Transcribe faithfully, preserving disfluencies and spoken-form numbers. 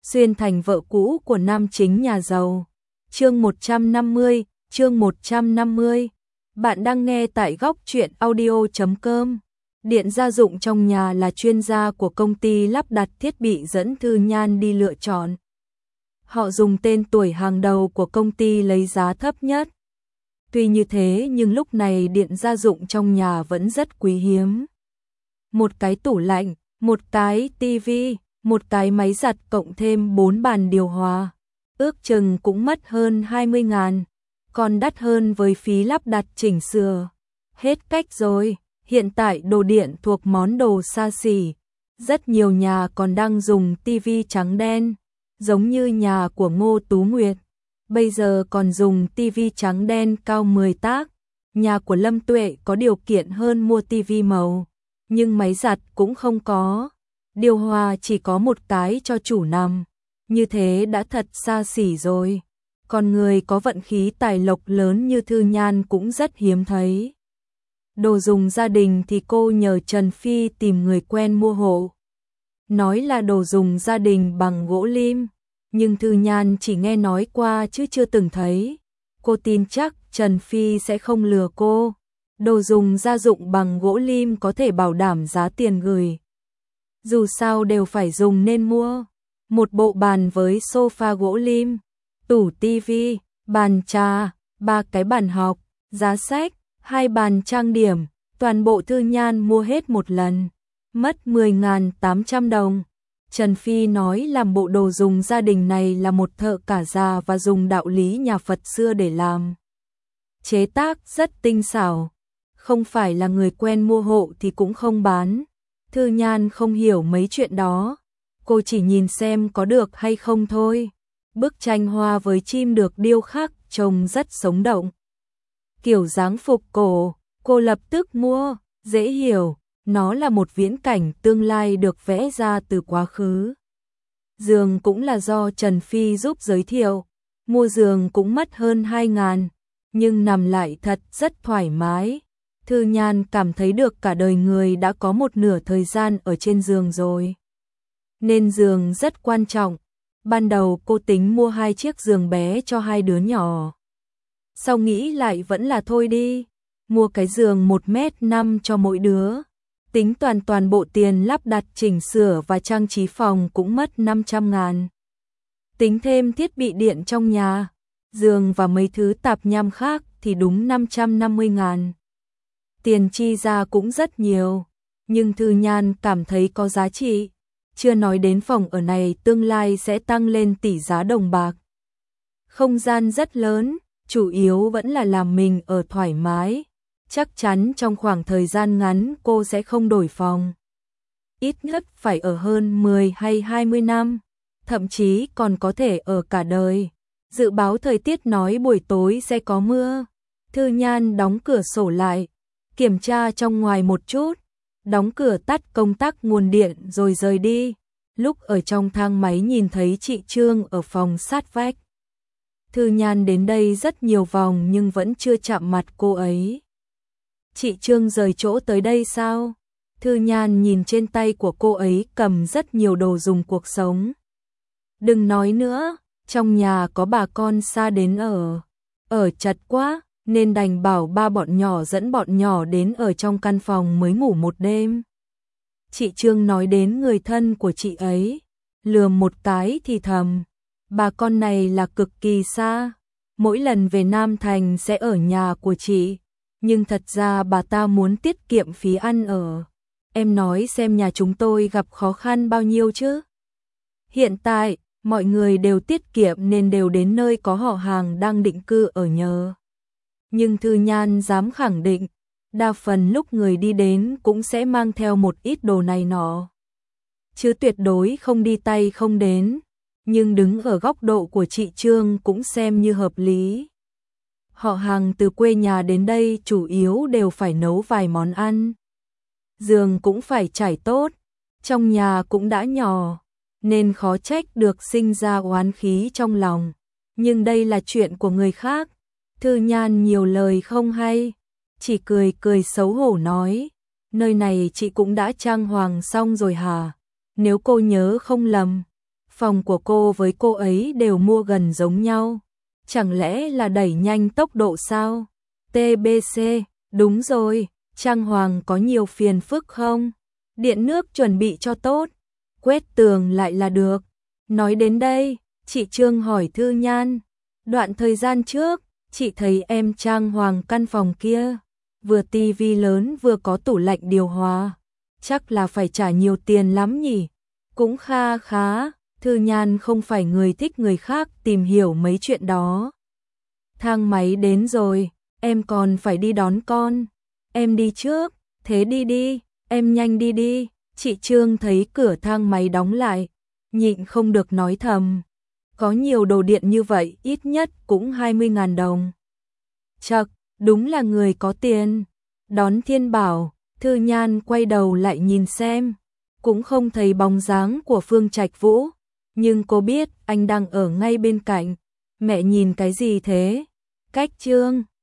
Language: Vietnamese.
xuyên thành vợ cũ của nam chính nhà giàu. Chương một trăm năm mươi, chương một trăm năm mươi. Bạn đang nghe tại góc truyện audio chấm com. Điện gia dụng trong nhà là chuyên gia của công ty lắp đặt thiết bị dẫn Thư Nhan đi lựa chọn. Họ dùng tên tuổi hàng đầu của công ty lấy giá thấp nhất. Tuy như thế nhưng lúc này điện gia dụng trong nhà vẫn rất quý hiếm. Một cái tủ lạnh, một cái tivi, một cái máy giặt cộng thêm bốn bàn điều hòa. Ước chừng cũng mất hơn hai mươi ngàn, còn đắt hơn với phí lắp đặt chỉnh sửa. Hết cách rồi, hiện tại đồ điện thuộc món đồ xa xỉ. Rất nhiều nhà còn đang dùng tivi trắng đen, giống như nhà của Ngô Tú Nguyệt. Bây giờ còn dùng tivi trắng đen cao mười tác. Nhà của Lâm Tuệ có điều kiện hơn mua tivi màu, nhưng máy giặt cũng không có. Điều hòa chỉ có một cái cho chủ nằm. Như thế đã thật xa xỉ rồi. Còn người có vận khí tài lộc lớn như Thư Nhan cũng rất hiếm thấy. Đồ dùng gia đình thì cô nhờ Trần Phi tìm người quen mua hộ. Nói là đồ dùng gia đình bằng gỗ lim, nhưng Thư Nhan chỉ nghe nói qua chứ chưa từng thấy. Cô tin chắc Trần Phi sẽ không lừa cô. Đồ dùng gia dụng bằng gỗ lim có thể bảo đảm giá tiền gửi. Dù sao đều phải dùng nên mua. Một bộ bàn với sofa gỗ lim, tủ tivi, bàn trà, ba cái bàn học, giá sách, hai bàn trang điểm, toàn bộ Thư Nhan mua hết một lần, mất mười nghìn tám trăm đồng. Trần Phi nói làm bộ đồ dùng gia đình này là một thợ cả già và dùng đạo lý nhà Phật xưa để làm. Chế tác rất tinh xảo, không phải là người quen mua hộ thì cũng không bán. Thư Nhan không hiểu mấy chuyện đó, cô chỉ nhìn xem có được hay không thôi. Bức tranh hoa với chim được điêu khắc trông rất sống động. Kiểu dáng phục cổ, cô lập tức mua, dễ hiểu, nó là một viễn cảnh tương lai được vẽ ra từ quá khứ. Giường cũng là do Trần Phi giúp giới thiệu, mua giường cũng mất hơn hai ngàn, nhưng nằm lại thật rất thoải mái. Thư Nhan cảm thấy được cả đời người đã có một nửa thời gian ở trên giường rồi. Nên giường rất quan trọng. Ban đầu cô tính mua hai chiếc giường bé cho hai đứa nhỏ. Sau nghĩ lại vẫn là thôi đi. Mua cái giường một mét năm cho mỗi đứa. Tính toàn toàn bộ tiền lắp đặt chỉnh sửa và trang trí phòng cũng mất năm trăm ngàn. Tính thêm thiết bị điện trong nhà, giường và mấy thứ tạp nham khác thì đúng năm trăm năm mươi ngàn. Tiền chi ra cũng rất nhiều, nhưng Thư Nhan cảm thấy có giá trị. Chưa nói đến phòng ở này tương lai sẽ tăng lên tỷ giá đồng bạc. Không gian rất lớn, chủ yếu vẫn là làm mình ở thoải mái. Chắc chắn trong khoảng thời gian ngắn cô sẽ không đổi phòng. Ít nhất phải ở hơn mười hay hai mươi năm, thậm chí còn có thể ở cả đời. Dự báo thời tiết nói buổi tối sẽ có mưa. Thư Nhan đóng cửa sổ lại, kiểm tra trong ngoài một chút, đóng cửa tắt công tắc nguồn điện rồi rời đi. Lúc ở trong thang máy nhìn thấy chị Trương ở phòng sát vách. Thư Nhan đến đây rất nhiều vòng nhưng vẫn chưa chạm mặt cô ấy. Chị Trương rời chỗ tới đây sao? Thư Nhan nhìn trên tay của cô ấy cầm rất nhiều đồ dùng cuộc sống. Đừng nói nữa, trong nhà có bà con xa đến ở. Ở chật quá, nên đành bảo ba bọn nhỏ dẫn bọn nhỏ đến ở trong căn phòng mới ngủ một đêm. Chị Trương nói đến người thân của chị ấy, lườm một cái thì thầm, bà con này là cực kỳ xa, mỗi lần về Nam Thành sẽ ở nhà của chị, nhưng thật ra bà ta muốn tiết kiệm phí ăn ở. Em nói xem nhà chúng tôi gặp khó khăn bao nhiêu chứ? Hiện tại, mọi người đều tiết kiệm nên đều đến nơi có họ hàng đang định cư ở nhờ. Nhưng Thư Nhan dám khẳng định, đa phần lúc người đi đến cũng sẽ mang theo một ít đồ này nọ. Chứ tuyệt đối không đi tay không đến, nhưng đứng ở góc độ của chị Trương cũng xem như hợp lý. Họ hàng từ quê nhà đến đây chủ yếu đều phải nấu vài món ăn. Giường cũng phải trải tốt, trong nhà cũng đã nhỏ, nên khó trách được sinh ra oán khí trong lòng. Nhưng đây là chuyện của người khác. Thư Nhan nhiều lời không hay, chỉ cười cười xấu hổ nói, nơi này chị cũng đã trang hoàng xong rồi hả? Nếu cô nhớ không lầm, phòng của cô với cô ấy đều mua gần giống nhau. Chẳng lẽ là đẩy nhanh tốc độ sao? tê bê xê, đúng rồi, trang hoàng có nhiều phiền phức không? Điện nước chuẩn bị cho tốt, quét tường lại là được. Nói đến đây, chị Trương hỏi Thư Nhan, đoạn thời gian trước, chị thấy em trang hoàng căn phòng kia, vừa tivi lớn vừa có tủ lạnh điều hòa, chắc là phải trả nhiều tiền lắm nhỉ? Cũng kha khá, Thư Nhan không phải người thích người khác tìm hiểu mấy chuyện đó. Thang máy đến rồi, em còn phải đi đón con. Em đi trước, thế đi đi, em nhanh đi đi. Chị Trương thấy cửa thang máy đóng lại, nhịn không được nói thầm. Có nhiều đồ điện như vậy ít nhất cũng hai mươi ngàn đồng. Chậc, đúng là người có tiền. Đón Thiên Bảo, Thư Nhan quay đầu lại nhìn xem, cũng không thấy bóng dáng của Phương Trạch Vũ, nhưng cô biết anh đang ở ngay bên cạnh. Mẹ nhìn cái gì thế? Cách Trương